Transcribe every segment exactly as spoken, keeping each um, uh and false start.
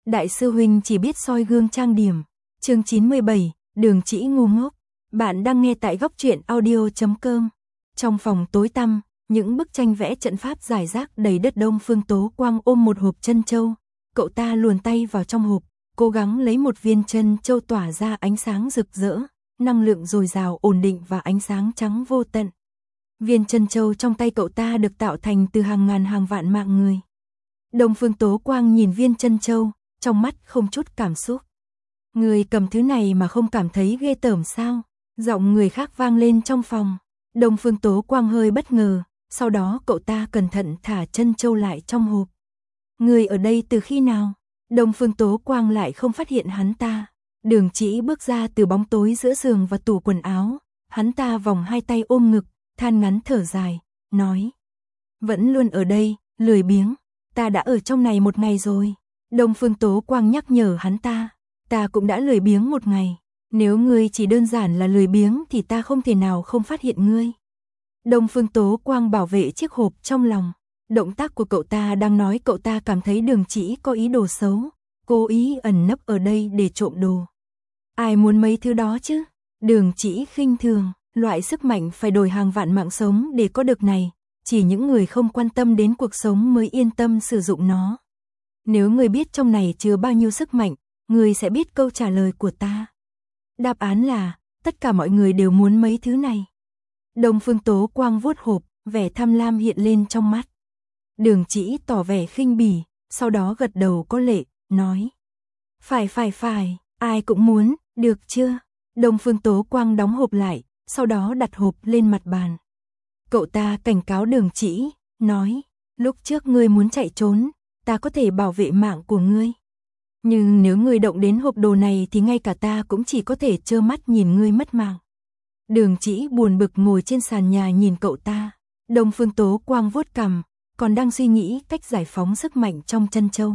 Đại sư huynh chỉ biết soi gương trang điểm. Chương chín mươi bảy, Đường Chỉ ngu ngốc. Bạn đang nghe tại góc truyện audio chấm com. Trong phòng tối tăm, những bức tranh vẽ trận pháp rải rác đầy đất. Đông Phương Tố Quang ôm một hộp chân châu, cậu ta luồn tay vào trong hộp, cố gắng lấy một viên chân châu tỏa ra ánh sáng rực rỡ, năng lượng dồi dào, ổn định và ánh sáng trắng vô tận. Viên chân châu trong tay cậu ta được tạo thành từ hàng ngàn hàng vạn mạng người. Đông Phương Tố Quang nhìn viên chân châu, trong mắt không chút cảm xúc. Người cầm thứ này mà không cảm thấy ghê tởm sao? Giọng người khác vang lên trong phòng. Đông Phương Tố Quang hơi bất ngờ, sau đó cậu ta cẩn thận thả chân châu lại trong hộp. Người ở đây từ khi nào? Đông Phương Tố Quang lại không phát hiện hắn ta. Đường Chỉ bước ra từ bóng tối giữa giường và tủ quần áo, hắn ta vòng hai tay ôm ngực, than ngắn thở dài, nói: vẫn luôn ở đây, lười biếng, ta đã ở trong này một ngày rồi. Đông Phương Tố Quang nhắc nhở hắn ta: ta cũng đã lười biếng một ngày, nếu ngươi chỉ đơn giản là lười biếng thì ta không thể nào không phát hiện ngươi. Đông Phương Tố Quang bảo vệ chiếc hộp trong lòng, động tác của cậu ta đang nói cậu ta cảm thấy Đường Chỉ có ý đồ xấu, cố ý ẩn nấp ở đây để trộm đồ. Ai muốn mấy thứ đó chứ? Đường Chỉ khinh thường, loại sức mạnh phải đổi hàng vạn mạng sống để có được này, chỉ những người không quan tâm đến cuộc sống mới yên tâm sử dụng nó. Nếu người biết trong này chứa bao nhiêu sức mạnh, người sẽ biết câu trả lời của ta. Đáp án là, tất cả mọi người đều muốn mấy thứ này. Đông Phương Tố Quang vuốt hộp, vẻ tham lam hiện lên trong mắt. Đường Chỉ tỏ vẻ khinh bỉ, sau đó gật đầu có lệ, nói: phải phải phải, ai cũng muốn, được chưa? Đông Phương Tố Quang đóng hộp lại, sau đó đặt hộp lên mặt bàn. Cậu ta cảnh cáo Đường Chỉ, nói: lúc trước ngươi muốn chạy trốn, ta có thể bảo vệ mạng của ngươi. Nhưng nếu ngươi động đến hộp đồ này thì ngay cả ta cũng chỉ có thể trơ mắt nhìn ngươi mất mạng. Đường Chỉ buồn bực ngồi trên sàn nhà nhìn cậu ta. Đông Phương Tố Quang vuốt cằm, còn đang suy nghĩ cách giải phóng sức mạnh trong chân châu.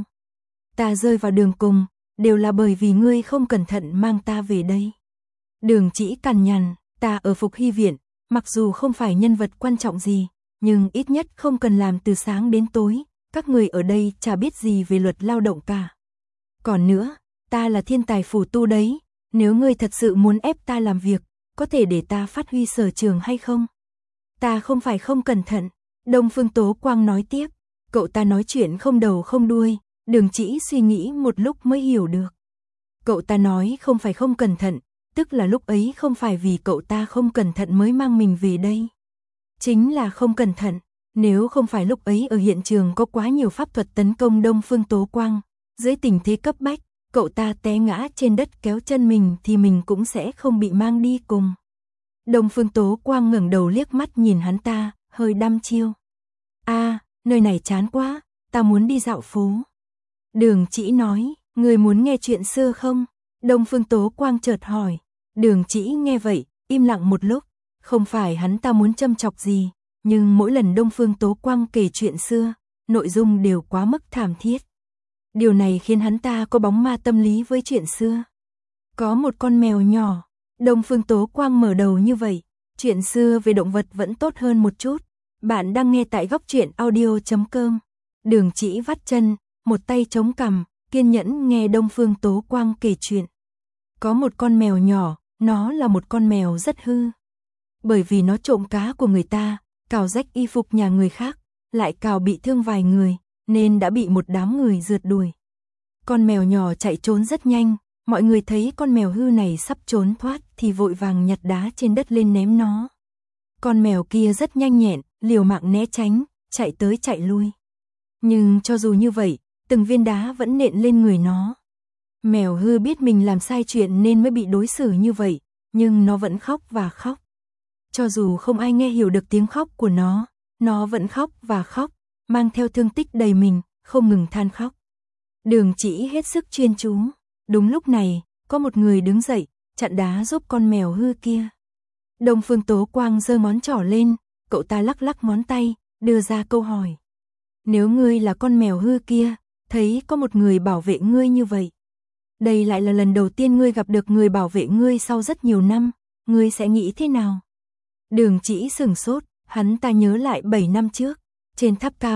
Ta rơi vào đường cùng, đều là bởi vì ngươi không cẩn thận mang ta về đây. Đường Chỉ cằn nhằn, ta ở Phục Hy Viện, mặc dù không phải nhân vật quan trọng gì, nhưng ít nhất không cần làm từ sáng đến tối, các người ở đây chả biết gì về luật lao động cả. Còn nữa, ta là thiên tài phù tu đấy, nếu ngươi thật sự muốn ép ta làm việc, có thể để ta phát huy sở trường hay không? Ta không phải không cẩn thận, Đông Phương Tố Quang nói tiếp, cậu ta nói chuyện không đầu không đuôi, Đường Chỉ suy nghĩ một lúc mới hiểu được. Cậu ta nói không phải không cẩn thận, tức là lúc ấy không phải vì cậu ta không cẩn thận mới mang mình về đây. Chính là không cẩn thận, nếu không phải lúc ấy ở hiện trường có quá nhiều pháp thuật tấn công Đông Phương Tố Quang, dưới tình thế cấp bách, cậu ta té ngã trên đất kéo chân mình thì mình cũng sẽ không bị mang đi cùng. Đông Phương Tố Quang ngẩng đầu liếc mắt nhìn hắn ta, hơi đăm chiêu. A, à, nơi này chán quá, ta muốn đi dạo phố. Đường Chỉ nói, người muốn nghe chuyện xưa không? Đông Phương Tố Quang chợt hỏi. Đường Chỉ nghe vậy, im lặng một lúc, không phải hắn ta muốn châm chọc gì, nhưng mỗi lần Đông Phương Tố Quang kể chuyện xưa, nội dung đều quá mức thảm thiết. Điều này khiến hắn ta có bóng ma tâm lý với chuyện xưa. Có một con mèo nhỏ, Đông Phương Tố Quang mở đầu như vậy, chuyện xưa về động vật vẫn tốt hơn một chút. Bạn đang nghe tại góc truyện audio chấm com. Đường Chỉ vắt chân, một tay chống cằm, kiên nhẫn nghe Đông Phương Tố Quang kể chuyện. Có một con mèo nhỏ, nó là một con mèo rất hư. Bởi vì nó trộm cá của người ta, cào rách y phục nhà người khác, lại cào bị thương vài người, nên đã bị một đám người rượt đuổi. Con mèo nhỏ chạy trốn rất nhanh, mọi người thấy con mèo hư này sắp trốn thoát thì vội vàng nhặt đá trên đất lên ném nó. Con mèo kia rất nhanh nhẹn, liều mạng né tránh, chạy tới chạy lui. Nhưng cho dù như vậy, từng viên đá vẫn nện lên người nó. Mèo hư biết mình làm sai chuyện nên mới bị đối xử như vậy, nhưng nó vẫn khóc và khóc. Cho dù không ai nghe hiểu được tiếng khóc của nó, nó vẫn khóc và khóc, mang theo thương tích đầy mình, không ngừng than khóc. Đường Chỉ hết sức chuyên chú. Đúng lúc này, có một người đứng dậy, chặn đá giúp con mèo hư kia. Đông Phương Tố Quang giơ ngón trỏ lên, cậu ta lắc lắc ngón tay, đưa ra câu hỏi. Nếu ngươi là con mèo hư kia, thấy có một người bảo vệ ngươi như vậy, đây lại là lần đầu tiên ngươi gặp được người bảo vệ ngươi sau rất nhiều năm, ngươi sẽ nghĩ thế nào? Đường Chỉ sửng sốt, hắn ta nhớ lại bảy năm trước, trên tháp cao,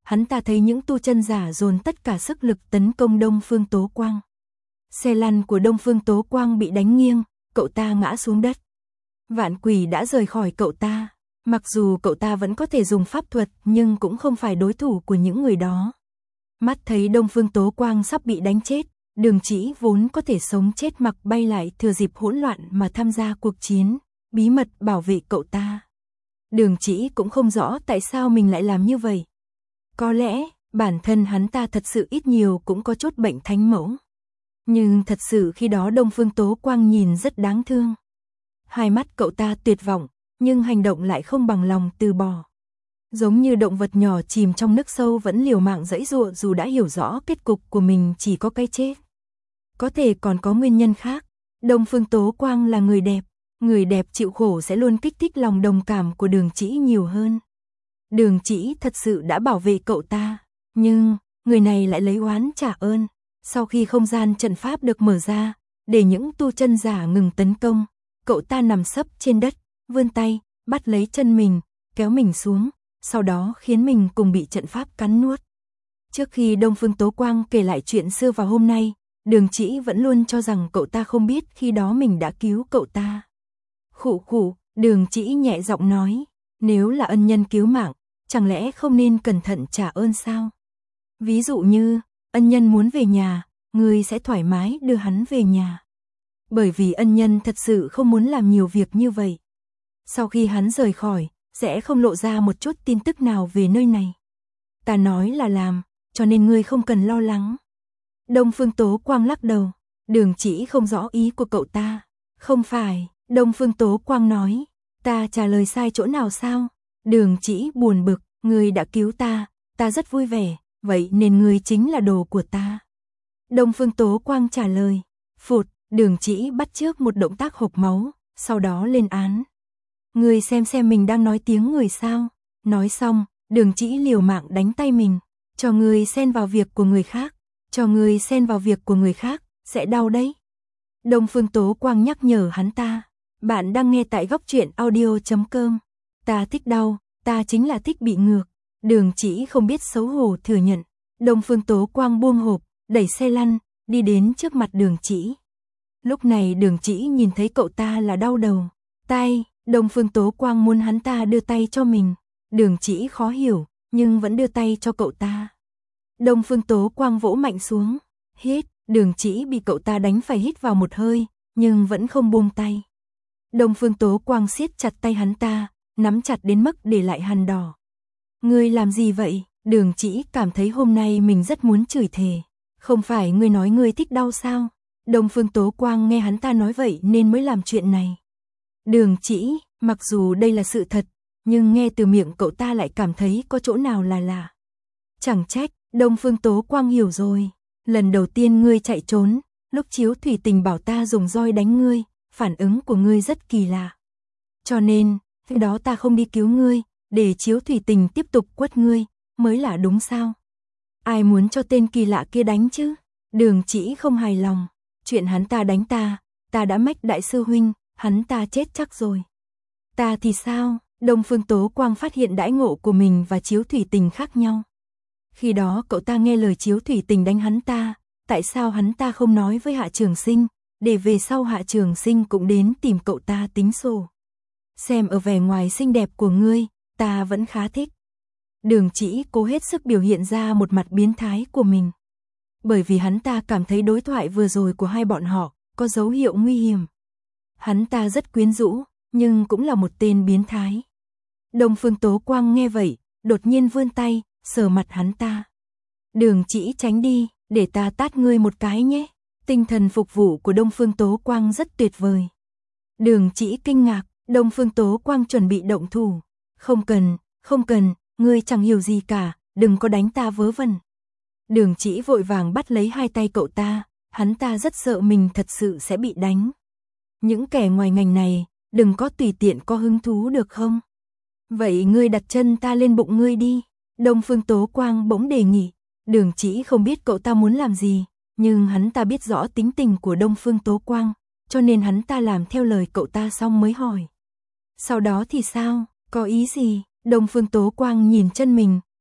hắn ta thấy những tu chân giả dồn tất cả sức lực tấn công Đông Phương Tố Quang. Xe lăn của Đông Phương Tố Quang bị đánh nghiêng, cậu ta ngã xuống đất. Vạn quỷ đã rời khỏi cậu ta. Mặc dù cậu ta vẫn có thể dùng pháp thuật nhưng cũng không phải đối thủ của những người đó. Mắt thấy Đông Phương Tố Quang sắp bị đánh chết, Đường Chỉ vốn có thể sống chết mặc bay lại thừa dịp hỗn loạn mà tham gia cuộc chiến, bí mật bảo vệ cậu ta. Đường Chỉ cũng không rõ tại sao mình lại làm như vậy. Có lẽ, bản thân hắn ta thật sự ít nhiều cũng có chút bệnh thánh mẫu. Nhưng thật sự khi đó Đông Phương Tố Quang nhìn rất đáng thương. Hai mắt cậu ta tuyệt vọng, nhưng hành động lại không bằng lòng từ bỏ. Giống như động vật nhỏ chìm trong nước sâu vẫn liều mạng giãy giụa dù đã hiểu rõ kết cục của mình chỉ có cái chết. Có thể còn có nguyên nhân khác. Đông Phương Tố Quang là người đẹp. Người đẹp chịu khổ sẽ luôn kích thích lòng đồng cảm của Đường Chỉ nhiều hơn. Đường Chỉ thật sự đã bảo vệ cậu ta. Nhưng, người này lại lấy oán trả ơn. Sau khi không gian trận pháp được mở ra, để những tu chân giả ngừng tấn công, cậu ta nằm sấp trên đất, vươn tay, bắt lấy chân mình, kéo mình xuống, sau đó khiến mình cùng bị trận pháp cắn nuốt. Trước khi Đông Phương Tố Quang kể lại chuyện xưa vào hôm nay, Đường Chỉ vẫn luôn cho rằng cậu ta không biết khi đó mình đã cứu cậu ta. Khụ khụ, Đường Chỉ nhẹ giọng nói, nếu là ân nhân cứu mạng, chẳng lẽ không nên cẩn thận trả ơn sao? Ví dụ như, ân nhân muốn về nhà, người sẽ thoải mái đưa hắn về nhà. Bởi vì ân nhân thật sự không muốn làm nhiều việc như vậy. Sau khi hắn rời khỏi, sẽ không lộ ra một chút tin tức nào về nơi này. Ta nói là làm, cho nên ngươi không cần lo lắng. Đông Phương Tố Quang lắc đầu, Đường Chỉ không rõ ý của cậu ta. Không phải, Đông Phương Tố Quang nói, ta trả lời sai chỗ nào sao? Đường Chỉ buồn bực, ngươi đã cứu ta, ta rất vui vẻ, vậy nên ngươi chính là đồ của ta. Đông Phương Tố Quang trả lời, phụt, Đường Chỉ bắt chước một động tác hộc máu, sau đó lên án. Ngươi xem xem mình đang nói tiếng người sao? Nói xong, Đường Chỉ liều mạng đánh tay mình, cho ngươi xen vào việc của người khác, cho ngươi xen vào việc của người khác, sẽ đau đấy. Đông Phương Tố Quang nhắc nhở hắn ta, bạn đang nghe tại góc truyện audio chấm com. Ta thích đau, ta chính là thích bị ngược. Đường Chỉ không biết xấu hổ thừa nhận. Đông Phương Tố Quang buông hộp, đẩy xe lăn, đi đến trước mặt Đường Chỉ. Lúc này Đường Chỉ nhìn thấy cậu ta là đau đầu. Tay, Đông Phương Tố Quang muốn hắn ta đưa tay cho mình. Đường Chỉ khó hiểu, nhưng vẫn đưa tay cho cậu ta. Đông Phương Tố Quang vỗ mạnh xuống. Hít, Đường Chỉ bị cậu ta đánh phải hít vào một hơi, nhưng vẫn không buông tay. Đông Phương Tố Quang siết chặt tay hắn ta, nắm chặt đến mức để lại hằn đỏ. Ngươi làm gì vậy? Đường Chỉ cảm thấy hôm nay mình rất muốn chửi thề. Không phải ngươi nói ngươi thích đau sao? Đông Phương Tố Quang nghe hắn ta nói vậy nên mới làm chuyện này. Đường Chỉ, mặc dù đây là sự thật, nhưng nghe từ miệng cậu ta lại cảm thấy có chỗ nào là lạ. Chẳng trách, Đông Phương Tố Quang hiểu rồi. Lần đầu tiên ngươi chạy trốn, lúc Chiếu Thủy Tình bảo ta dùng roi đánh ngươi, phản ứng của ngươi rất kỳ lạ. Cho nên, khi đó ta không đi cứu ngươi, để Chiếu Thủy Tình tiếp tục quất ngươi, mới là đúng sao? Ai muốn cho tên kỳ lạ kia đánh chứ? Đường Chỉ không hài lòng. Chuyện hắn ta đánh ta, ta đã mách đại sư huynh, hắn ta chết chắc rồi. Ta thì sao? Đông Phương Tố Quang phát hiện đãi ngộ của mình và Chiếu Thủy Tình khác nhau. Khi đó cậu ta nghe lời Chiếu Thủy Tình đánh hắn ta, tại sao hắn ta không nói với Hạ Trường Sinh, để về sau Hạ Trường Sinh cũng đến tìm cậu ta tính sổ. Xem ở vẻ ngoài xinh đẹp của ngươi, ta vẫn khá thích. Đường Chỉ cố hết sức biểu hiện ra một mặt biến thái của mình. Bởi vì hắn ta cảm thấy đối thoại vừa rồi của hai bọn họ có dấu hiệu nguy hiểm. Hắn ta rất quyến rũ, nhưng cũng là một tên biến thái. Đông Phương Tố Quang nghe vậy, đột nhiên vươn tay, sờ mặt hắn ta. Đường Chỉ tránh đi, để ta tát ngươi một cái nhé. Tinh thần phục vụ của Đông Phương Tố Quang rất tuyệt vời. Đường Chỉ kinh ngạc, Đông Phương Tố Quang chuẩn bị động thủ. Không cần, không cần, ngươi chẳng hiểu gì cả, đừng có đánh ta vớ vẩn. Đường Chỉ vội vàng bắt lấy hai tay cậu ta, hắn ta rất sợ mình thật sự sẽ bị đánh. Những kẻ ngoài ngành này, đừng có tùy tiện có hứng thú được không? Vậy ngươi đặt chân ta lên bụng ngươi đi. Đông Phương Tố Quang bỗng đề nghị. Đường Chỉ không biết cậu ta muốn làm gì, nhưng hắn ta biết rõ tính tình của Đông Phương Tố Quang, cho nên hắn ta làm theo lời cậu ta xong mới hỏi. Sau đó thì sao? Có ý gì? Đông Phương Tố Quang nhìn chân mình,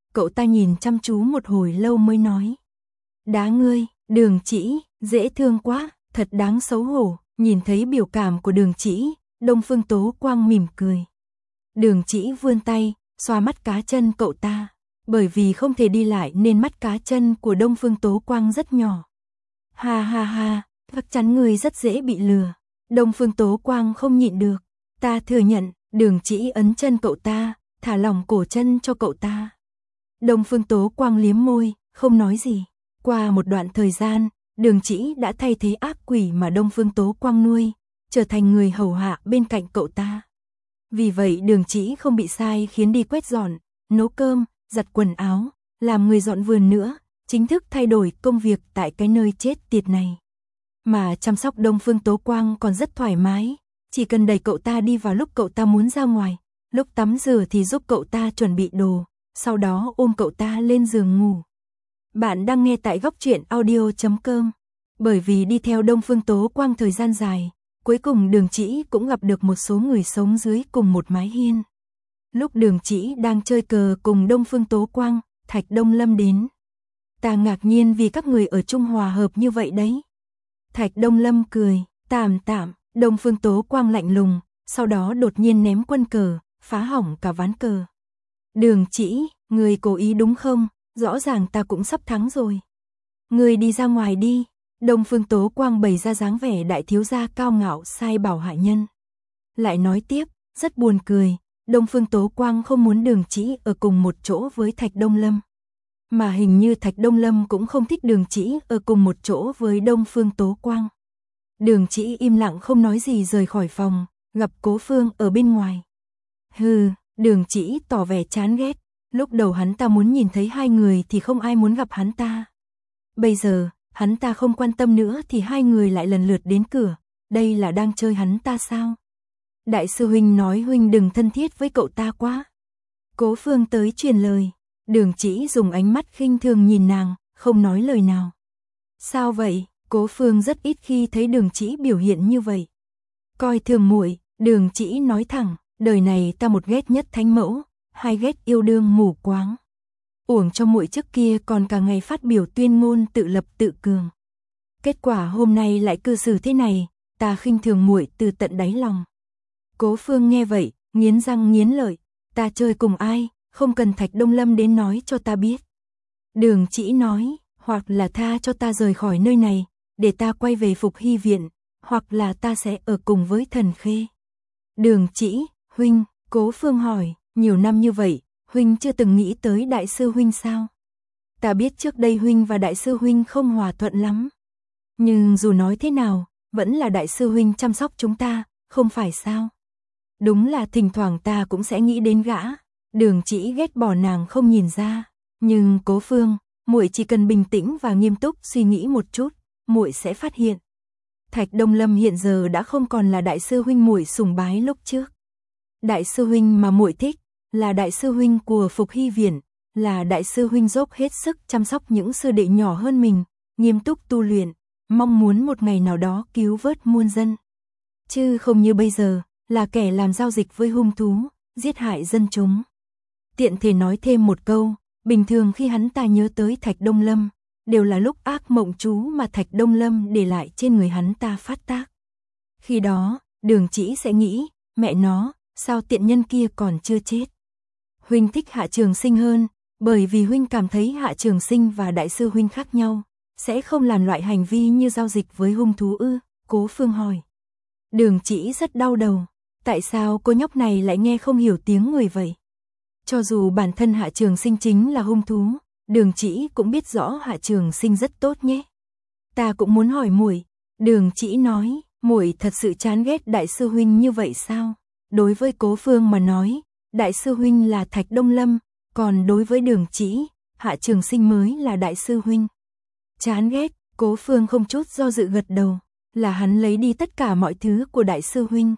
cậu ta nhìn chăm chú một hồi lâu mới nói. Đá ngươi, Đường Chỉ, dễ thương quá, thật đáng xấu hổ. Nhìn thấy biểu cảm của Đường Chỉ, Đông Phương Tố Quang mỉm cười. Đường Chỉ vươn tay, xoa mắt cá chân cậu ta. Bởi vì không thể đi lại nên mắt cá chân của Đông Phương Tố Quang rất nhỏ. Ha ha ha, chắc chắn người rất dễ bị lừa. Đông Phương Tố Quang không nhịn được. Ta thừa nhận. Đường Chỉ ấn chân cậu ta, thả lỏng cổ chân cho cậu ta. Đông Phương Tố Quang liếm môi, không nói gì. Qua một đoạn thời gian, Đường Chỉ đã thay thế ác quỷ mà Đông Phương Tố Quang nuôi, trở thành người hầu hạ bên cạnh cậu ta. Vì vậy Đường Chỉ không bị sai khiến đi quét dọn, nấu cơm, giặt quần áo, làm người dọn vườn nữa, chính thức thay đổi công việc tại cái nơi chết tiệt này. Mà chăm sóc Đông Phương Tố Quang còn rất thoải mái, chỉ cần đẩy cậu ta đi vào lúc cậu ta muốn ra ngoài, lúc tắm rửa thì giúp cậu ta chuẩn bị đồ, sau đó ôm cậu ta lên giường ngủ. Bạn đang nghe tại góc truyện audio chấm com. Bởi vì đi theo Đông Phương Tố Quang thời gian dài, cuối cùng Đường Chỉ cũng gặp được một số người sống dưới cùng một mái hiên. Lúc Đường Chỉ đang chơi cờ cùng Đông Phương Tố Quang, Thạch Đông Lâm đến. Ta ngạc nhiên vì các người ở chung hòa hợp như vậy đấy. Thạch Đông Lâm cười, tạm tạm. Đông Phương Tố Quang lạnh lùng, sau đó đột nhiên ném quân cờ, phá hỏng cả ván cờ. Đường Chỉ, người cố ý đúng không? Rõ ràng ta cũng sắp thắng rồi. Người đi ra ngoài đi. Đông Phương Tố Quang bày ra dáng vẻ đại thiếu gia cao ngạo sai bảo hạ nhân. Lại nói tiếp, rất buồn cười, Đông Phương Tố Quang không muốn Đường Chỉ ở cùng một chỗ với Thạch Đông Lâm. Mà hình như Thạch Đông Lâm cũng không thích Đường Chỉ ở cùng một chỗ với Đông Phương Tố Quang. Đường Chỉ im lặng không nói gì rời khỏi phòng, gặp Cố Phương ở bên ngoài. Hừ, Đường Chỉ tỏ vẻ chán ghét, lúc đầu hắn ta muốn nhìn thấy hai người thì không ai muốn gặp hắn ta. Bây giờ, hắn ta không quan tâm nữa thì hai người lại lần lượt đến cửa, đây là đang chơi hắn ta sao? Đại sư huynh nói huynh đừng thân thiết với cậu ta quá. Cố Phương tới truyền lời, Đường Chỉ dùng ánh mắt khinh thường nhìn nàng, không nói lời nào. Sao vậy? Cố Phương rất ít khi thấy Đường Chỉ biểu hiện như vậy. Coi thường muội, Đường Chỉ nói thẳng, đời này ta một ghét nhất thánh mẫu, hai ghét yêu đương mù quáng. Uổng cho muội trước kia còn cả ngày phát biểu tuyên ngôn tự lập tự cường. Kết quả hôm nay lại cư xử thế này, ta khinh thường muội từ tận đáy lòng. Cố Phương nghe vậy, nghiến răng nghiến lợi, ta chơi cùng ai, không cần Thạch Đông Lâm đến nói cho ta biết. Đường Chỉ nói, hoặc là tha cho ta rời khỏi nơi này, để ta quay về Phục Hy viện, hoặc là ta sẽ ở cùng với Thần Khê. Đường Chỉ, huynh, Cố Phương hỏi, nhiều năm như vậy, huynh chưa từng nghĩ tới đại sư huynh sao? Ta biết trước đây huynh và đại sư huynh không hòa thuận lắm. Nhưng dù nói thế nào, vẫn là đại sư huynh chăm sóc chúng ta, không phải sao? Đúng là thỉnh thoảng ta cũng sẽ nghĩ đến gã. Đường Chỉ ghét bỏ nàng không nhìn ra, nhưng Cố Phương, muội chỉ cần bình tĩnh và nghiêm túc suy nghĩ một chút, muội sẽ phát hiện. Thạch Đông Lâm hiện giờ đã không còn là đại sư huynh muội sùng bái lúc trước. Đại sư huynh mà muội thích là đại sư huynh của Phục Hy viện, là đại sư huynh dốc hết sức chăm sóc những sư đệ nhỏ hơn mình, nghiêm túc tu luyện, mong muốn một ngày nào đó cứu vớt muôn dân. Chứ không như bây giờ, là kẻ làm giao dịch với hung thú, giết hại dân chúng. Tiện thể nói thêm một câu, bình thường khi hắn ta nhớ tới Thạch Đông Lâm, đều là lúc ác mộng chú mà Thạch Đông Lâm để lại trên người hắn ta phát tác. Khi đó, Đường Chỉ sẽ nghĩ, mẹ nó, sao tiện nhân kia còn chưa chết. Huynh thích Hạ Trường Sinh hơn, bởi vì huynh cảm thấy Hạ Trường Sinh và đại sư huynh khác nhau, sẽ không làm loại hành vi như giao dịch với hung thú ư? Cố Phương hỏi. Đường Chỉ rất đau đầu, tại sao cô nhóc này lại nghe không hiểu tiếng người vậy? Cho dù bản thân Hạ Trường Sinh chính là hung thú, Đường Chỉ cũng biết rõ Hạ Trường Sinh rất tốt nhé. Ta cũng muốn hỏi muội. Đường Chỉ nói, muội thật sự chán ghét đại sư huynh như vậy sao? Đối với Cố Phương mà nói, đại sư huynh là Thạch Đông Lâm, còn đối với Đường Chỉ, Hạ Trường Sinh mới là đại sư huynh. Chán ghét, Cố Phương không chút do dự gật đầu, là hắn lấy đi tất cả mọi thứ của đại sư huynh.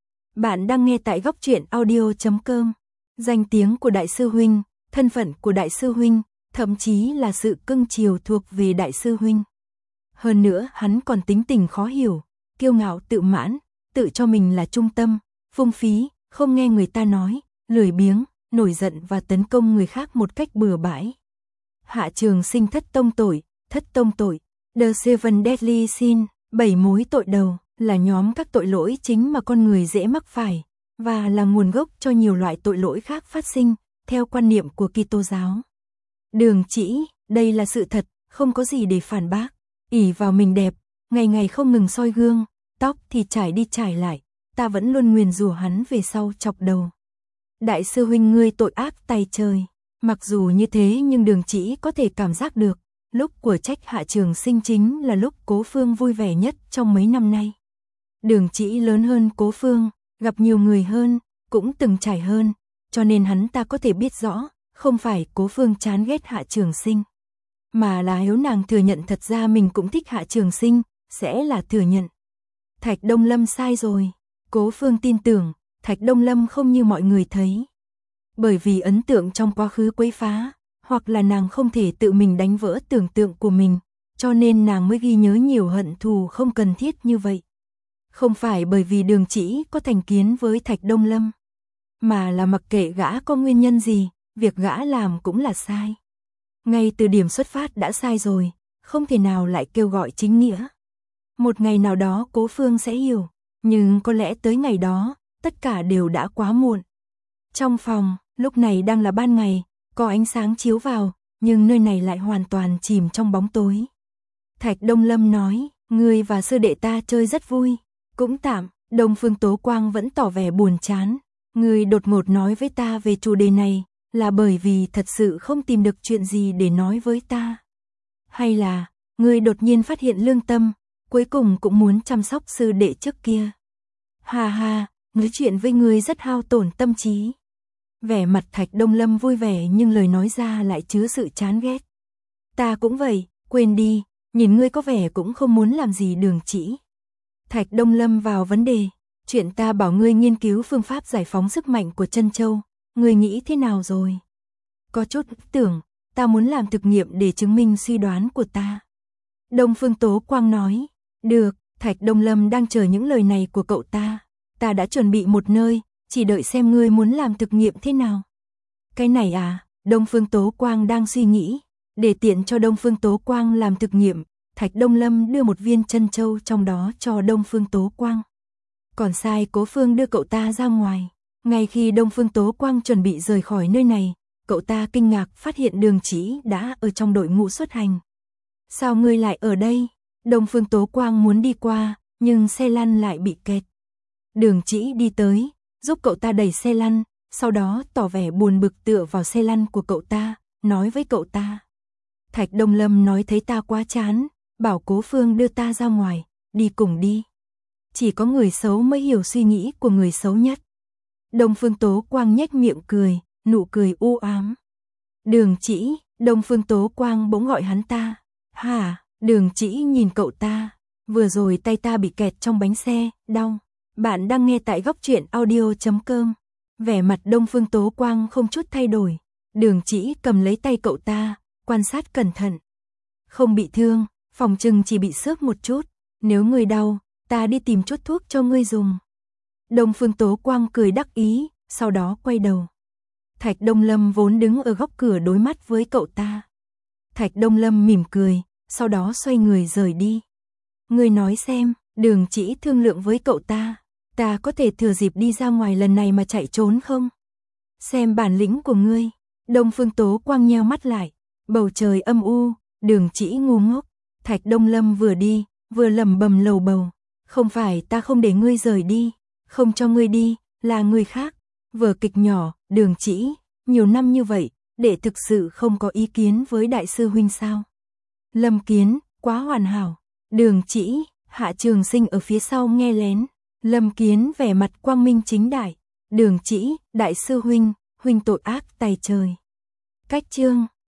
Bạn đang nghe tại góc truyện audio chấm com. Danh tiếng của đại sư huynh, thân phận của đại sư huynh, thậm chí là sự cưng chiều thuộc về đại sư huynh. Hơn nữa hắn còn tính tình khó hiểu, kiêu ngạo tự mãn, tự cho mình là trung tâm, phung phí, không nghe người ta nói, lười biếng, nổi giận và tấn công người khác một cách bừa bãi. Hạ Trường Sinh thất tông tội, thất tông tội, The Seven Deadly Sin, bảy mối tội đầu, là nhóm các tội lỗi chính mà con người dễ mắc phải, và là nguồn gốc cho nhiều loại tội lỗi khác phát sinh, theo quan niệm của Kitô giáo. Đường Chỉ, đây là sự thật, không có gì để phản bác. Ỷ vào mình đẹp, ngày ngày không ngừng soi gương, tóc thì trải đi trải lại, ta vẫn luôn nguyền rủa hắn về sau chọc đầu. Đại sư huynh ngươi tội ác tày trời. Mặc dù như thế nhưng Đường Chỉ có thể cảm giác được, lúc của trách Hạ Trường Sinh chính là lúc Cố Phương vui vẻ nhất trong mấy năm nay. Đường Chỉ lớn hơn Cố Phương, gặp nhiều người hơn, cũng từng trải hơn, cho nên hắn ta có thể biết rõ, không phải Cố Phương chán ghét Hạ Trường Sinh, mà là nếu nàng thừa nhận thật ra mình cũng thích Hạ Trường Sinh, sẽ là thừa nhận. Thạch Đông Lâm sai rồi. Cố Phương tin tưởng, Thạch Đông Lâm không như mọi người thấy. Bởi vì ấn tượng trong quá khứ quấy phá, hoặc là nàng không thể tự mình đánh vỡ tưởng tượng của mình, cho nên nàng mới ghi nhớ nhiều hận thù không cần thiết như vậy. Không phải bởi vì Đường Chỉ có thành kiến với Thạch Đông Lâm, mà là mặc kệ gã có nguyên nhân gì, việc gã làm cũng là sai. Ngay từ điểm xuất phát đã sai rồi, không thể nào lại kêu gọi chính nghĩa. Một ngày nào đó Cố Phương sẽ hiểu, nhưng có lẽ tới ngày đó, tất cả đều đã quá muộn. Trong phòng, lúc này đang là ban ngày, có ánh sáng chiếu vào, nhưng nơi này lại hoàn toàn chìm trong bóng tối. Thạch Đông Lâm nói, ngươi và sư đệ ta chơi rất vui, cũng tạm. Đông Phương Tố Quang vẫn tỏ vẻ buồn chán. Ngươi đột ngột nói với ta về chủ đề này, là bởi vì thật sự không tìm được chuyện gì để nói với ta? Hay là, ngươi đột nhiên phát hiện lương tâm, cuối cùng cũng muốn chăm sóc sư đệ trước kia? Ha ha, nói chuyện với ngươi rất hao tổn tâm trí. Vẻ mặt Thạch Đông Lâm vui vẻ nhưng lời nói ra lại chứa sự chán ghét. Ta cũng vậy, quên đi, nhìn ngươi có vẻ cũng không muốn làm gì Đường Chỉ. Thạch Đông Lâm vào vấn đề, chuyện ta bảo ngươi nghiên cứu phương pháp giải phóng sức mạnh của Trân Châu, ngươi nghĩ thế nào rồi? Có chút tưởng, ta muốn làm thực nghiệm để chứng minh suy đoán của ta. Đông Phương Tố Quang nói, được, Thạch Đông Lâm đang chờ những lời này của cậu ta. Ta đã chuẩn bị một nơi, chỉ đợi xem ngươi muốn làm thực nghiệm thế nào. Cái này à, Đông Phương Tố Quang đang suy nghĩ. Để tiện cho Đông Phương Tố Quang làm thực nghiệm, Thạch Đông Lâm đưa một viên Trân Châu trong đó cho Đông Phương Tố Quang. Còn sai Cố Phương đưa cậu ta ra ngoài. Ngay khi Đông Phương Tố Quang chuẩn bị rời khỏi nơi này, cậu ta kinh ngạc phát hiện Đường Chỉ đã ở trong đội ngũ xuất hành. Sao ngươi lại ở đây? Đông Phương Tố Quang muốn đi qua, nhưng xe lăn lại bị kẹt. Đường Chỉ đi tới, giúp cậu ta đẩy xe lăn, sau đó tỏ vẻ buồn bực tựa vào xe lăn của cậu ta, nói với cậu ta. Thạch Đông Lâm nói thấy ta quá chán, bảo Cố Phương đưa ta ra ngoài, đi cùng đi. Chỉ có người xấu mới hiểu suy nghĩ của người xấu nhất. Đông Phương Tố Quang nhếch miệng cười, nụ cười u ám. Đường Chỉ, Đông Phương Tố Quang bỗng gọi hắn ta. Hả? Đường Chỉ nhìn cậu ta. Vừa rồi tay ta bị kẹt trong bánh xe, đau. Bạn đang nghe tại góc truyện audio chấm com. Vẻ mặt Đông Phương Tố Quang không chút thay đổi. Đường Chỉ cầm lấy tay cậu ta, quan sát cẩn thận. Không bị thương, phòng chừng chỉ bị xước một chút. Nếu ngươi đau, ta đi tìm chút thuốc cho ngươi dùng. Đông Phương Tố Quang cười đắc ý, sau đó quay đầu. Thạch Đông Lâm vốn đứng ở góc cửa đối mắt với cậu ta. Thạch Đông Lâm mỉm cười, sau đó xoay người rời đi. Ngươi nói xem, Đường Chỉ thương lượng với cậu ta, ta có thể thừa dịp đi ra ngoài lần này mà chạy trốn không? Xem bản lĩnh của ngươi. Đông Phương Tố Quang nheo mắt lại, bầu trời âm u, Đường Chỉ ngu ngốc. Thạch Đông Lâm vừa đi, vừa lẩm bẩm lầu bầu, không phải ta không để ngươi rời đi, không cho ngươi đi, là người khác. Vở kịch nhỏ, Đường Chỉ, nhiều năm như vậy, để thực sự không có ý kiến với đại sư huynh sao? Lâm Kiến, quá hoàn hảo. Đường Chỉ, Hạ Trường Sinh ở phía sau nghe lén. Lâm Kiến vẻ mặt quang minh chính đại. Đường Chỉ, đại sư huynh, huynh tội ác tày trời. Cách chương